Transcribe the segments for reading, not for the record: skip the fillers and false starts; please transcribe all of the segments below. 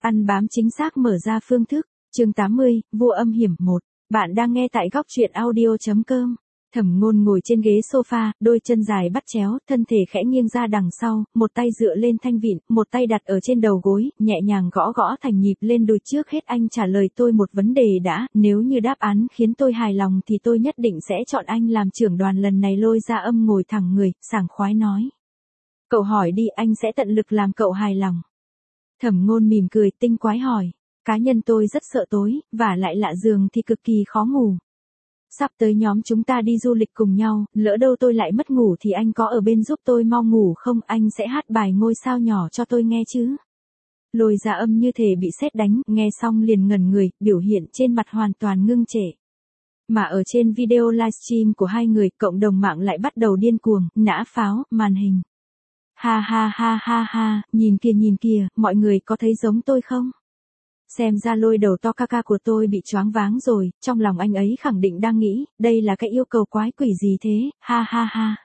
Ăn bám chính xác mở ra phương thức. Chương 80, vua âm hiểm 1. Bạn đang nghe tại góc truyện audio.com. Thẩm Ngôn ngồi trên ghế sofa, đôi chân dài bắt chéo, thân thể khẽ nghiêng ra đằng sau, một tay dựa lên thanh vịn, một tay đặt ở trên đầu gối, nhẹ nhàng gõ gõ thành nhịp lên đùi. Trước hết anh trả lời tôi một vấn đề đã, nếu như đáp án khiến tôi hài lòng thì tôi nhất định sẽ chọn anh làm trưởng đoàn lần này. Lôi Gia Âm ngồi thẳng người, sảng khoái nói. Cậu hỏi đi, anh sẽ tận lực làm cậu hài lòng. Thẩm Ngôn mỉm cười tinh quái hỏi. Cá nhân tôi rất sợ tối, và lại lạ giường thì cực kỳ khó ngủ. Sắp tới nhóm chúng ta đi du lịch cùng nhau, lỡ đâu tôi lại mất ngủ thì anh có ở bên giúp tôi mau ngủ không? Anh sẽ hát bài Ngôi sao nhỏ cho tôi nghe chứ? Lôi Gia Âm như thể bị sét đánh, nghe xong liền ngẩn người, biểu hiện trên mặt hoàn toàn ngưng trệ. Mà ở trên video livestream của hai người, cộng đồng mạng lại bắt đầu điên cuồng, nã pháo, màn hình. Ha ha ha ha ha, nhìn kìa, mọi người có thấy giống tôi không? Xem ra Lôi đầu to ca của tôi bị choáng váng rồi, trong lòng anh ấy khẳng định đang nghĩ, đây là cái yêu cầu quái quỷ gì thế, ha ha ha.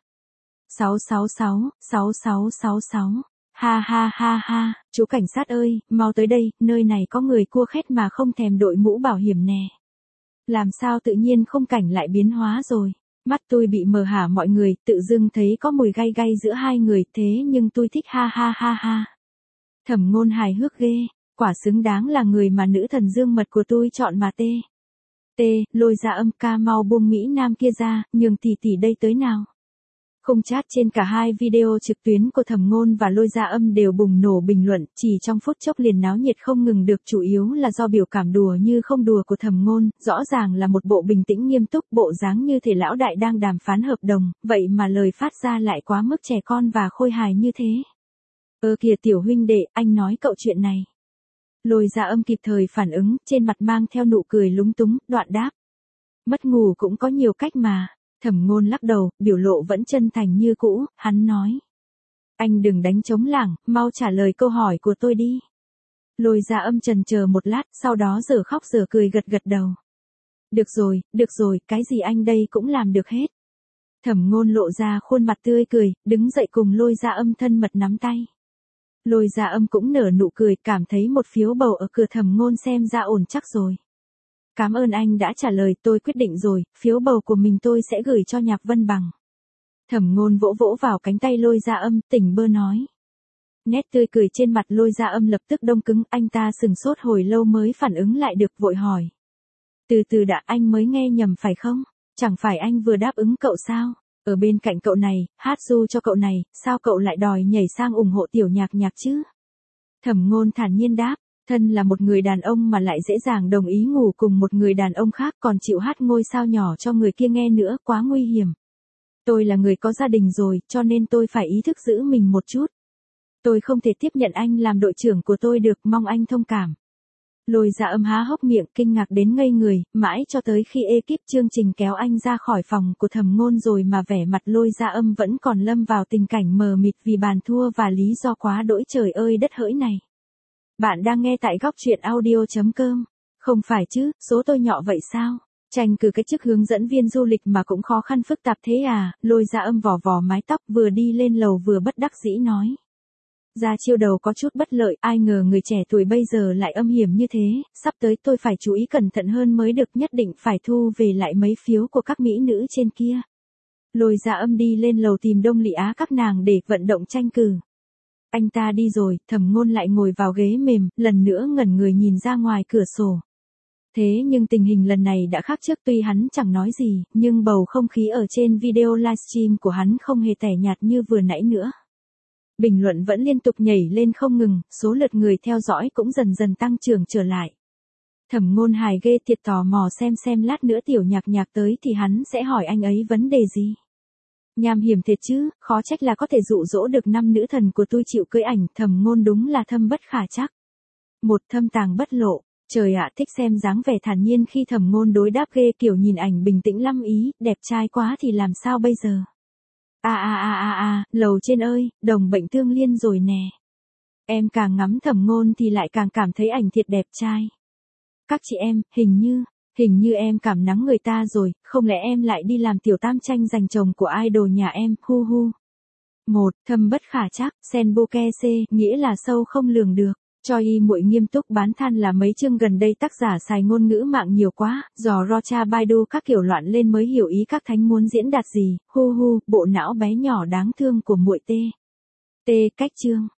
666, ha ha ha ha, chú cảnh sát ơi, mau tới đây, nơi này có người cua khét mà không thèm đội mũ bảo hiểm nè. Làm sao tự nhiên khung cảnh lại biến hóa rồi. Mắt tôi bị mờ hả mọi người, tự dưng thấy có mùi gay gay giữa hai người, thế nhưng tôi thích ha ha ha ha. Thẩm Ngôn hài hước ghê, quả xứng đáng là người mà nữ thần dương mật của tôi chọn mà tê. Lôi Gia Âm ca mau buông Mỹ Nam kia ra, nhường tỷ tỷ đây tới nào. Khung chat trên cả hai video trực tuyến của Thẩm Ngôn và Lôi Gia Âm đều bùng nổ bình luận, chỉ trong phút chốc liền náo nhiệt không ngừng được, chủ yếu là do biểu cảm đùa như không đùa của Thẩm Ngôn, rõ ràng là một bộ bình tĩnh nghiêm túc, bộ dáng như thể lão đại đang đàm phán hợp đồng, vậy mà lời phát ra lại quá mức trẻ con và khôi hài như thế. Kìa tiểu huynh đệ, anh nói cậu chuyện này. Lôi Gia Âm kịp thời phản ứng, trên mặt mang theo nụ cười lúng túng, đoạn đáp. Mất ngủ cũng có nhiều cách mà. Thẩm Ngôn lắc đầu, biểu lộ vẫn chân thành như cũ, hắn nói. Anh đừng đánh trống lảng, mau trả lời câu hỏi của tôi đi. Lôi Gia Âm chần chờ một lát, sau đó dở khóc dở cười gật đầu. Được rồi, cái gì anh đây cũng làm được hết. Thẩm Ngôn lộ ra khuôn mặt tươi cười, đứng dậy cùng Lôi Gia Âm thân mật nắm tay. Lôi Gia Âm cũng nở nụ cười, cảm thấy một phiếu bầu ở cửa Thẩm Ngôn xem ra ổn chắc rồi. Cảm ơn anh đã trả lời, tôi quyết định rồi, phiếu bầu của mình tôi sẽ gửi cho Nhạc Vân Bằng. Thẩm Ngôn vỗ vỗ vào cánh tay Lôi Gia Âm, tỉnh bơ nói. Nét tươi cười trên mặt Lôi Gia Âm lập tức đông cứng, anh ta sừng sốt hồi lâu mới phản ứng lại được, vội hỏi. Từ đã, anh mới nghe nhầm phải không? Chẳng phải anh vừa đáp ứng cậu sao? Ở bên cạnh cậu này, hát ru cho cậu này, sao cậu lại đòi nhảy sang ủng hộ tiểu Nhạc chứ? Thẩm Ngôn thản nhiên đáp. Thân là một người đàn ông mà lại dễ dàng đồng ý ngủ cùng một người đàn ông khác, còn chịu hát Ngôi sao nhỏ cho người kia nghe nữa, quá nguy hiểm. Tôi là người có gia đình rồi, cho nên tôi phải ý thức giữ mình một chút. Tôi không thể tiếp nhận anh làm đội trưởng của tôi được, mong anh thông cảm. Lôi Gia Âm há hốc miệng kinh ngạc đến ngây người, mãi cho tới khi ekip chương trình kéo anh ra khỏi phòng của Thẩm Ngôn rồi mà vẻ mặt Lôi Gia Âm vẫn còn lâm vào tình cảnh mờ mịt vì bàn thua và lý do quá đỗi trời ơi đất hỡi này. Bạn đang nghe tại góc truyện audio.com. Không phải chứ, số tôi nhỏ vậy sao? Tranh cử cái chức hướng dẫn viên du lịch mà cũng khó khăn phức tạp thế à? Lôi Gia Âm vò mái tóc, vừa đi lên lầu vừa bất đắc dĩ nói. Ra chiêu đầu có chút bất lợi, ai ngờ người trẻ tuổi bây giờ lại âm hiểm như thế, sắp tới tôi phải chú ý cẩn thận hơn mới được, nhất định phải thu về lại mấy phiếu của các mỹ nữ trên kia. Lôi Gia Âm đi lên lầu tìm Đông Lị Á các nàng để vận động tranh cử. Anh ta đi rồi, Thẩm Ngôn lại ngồi vào ghế mềm, lần nữa ngẩn người nhìn ra ngoài cửa sổ. Thế nhưng tình hình lần này đã khác trước, tuy hắn chẳng nói gì, nhưng bầu không khí ở trên video livestream của hắn không hề tẻ nhạt như vừa nãy nữa. Bình luận vẫn liên tục nhảy lên không ngừng, số lượt người theo dõi cũng dần dần tăng trưởng trở lại. Thẩm Ngôn hài ghê thiệt, tò mò xem lát nữa tiểu Nhạc tới thì hắn sẽ hỏi anh ấy vấn đề gì. Nham hiểm thiệt chứ, khó trách là có thể dụ dỗ được 5 nữ thần của tôi chịu cưỡi ảnh, Thẩm Ngôn đúng là thâm bất khả trắc. Một thâm tàng bất lộ, trời ạ, thích xem dáng vẻ thản nhiên khi Thẩm Ngôn đối đáp ghê, kiểu nhìn ảnh bình tĩnh lắm ý, đẹp trai quá thì làm sao bây giờ. Lầu trên ơi, đồng bệnh tương liên rồi nè. Em càng ngắm Thẩm Ngôn thì lại càng cảm thấy ảnh thiệt đẹp trai. Các chị em, hình như em cảm nắng người ta rồi, không lẽ em lại đi làm tiểu tam tranh giành chồng của idol nhà em, hu. Thâm bất khả trắc, sen bô ke xê, nghĩa là sâu không lường được. Cho y muội nghiêm túc bán than là mấy chương gần đây tác giả xài ngôn ngữ mạng nhiều quá, dò Rocha Baidu các kiểu loạn lên mới hiểu ý các thánh muốn diễn đạt gì, hu hu, bộ não bé nhỏ đáng thương của muội tê. Tê cách chương.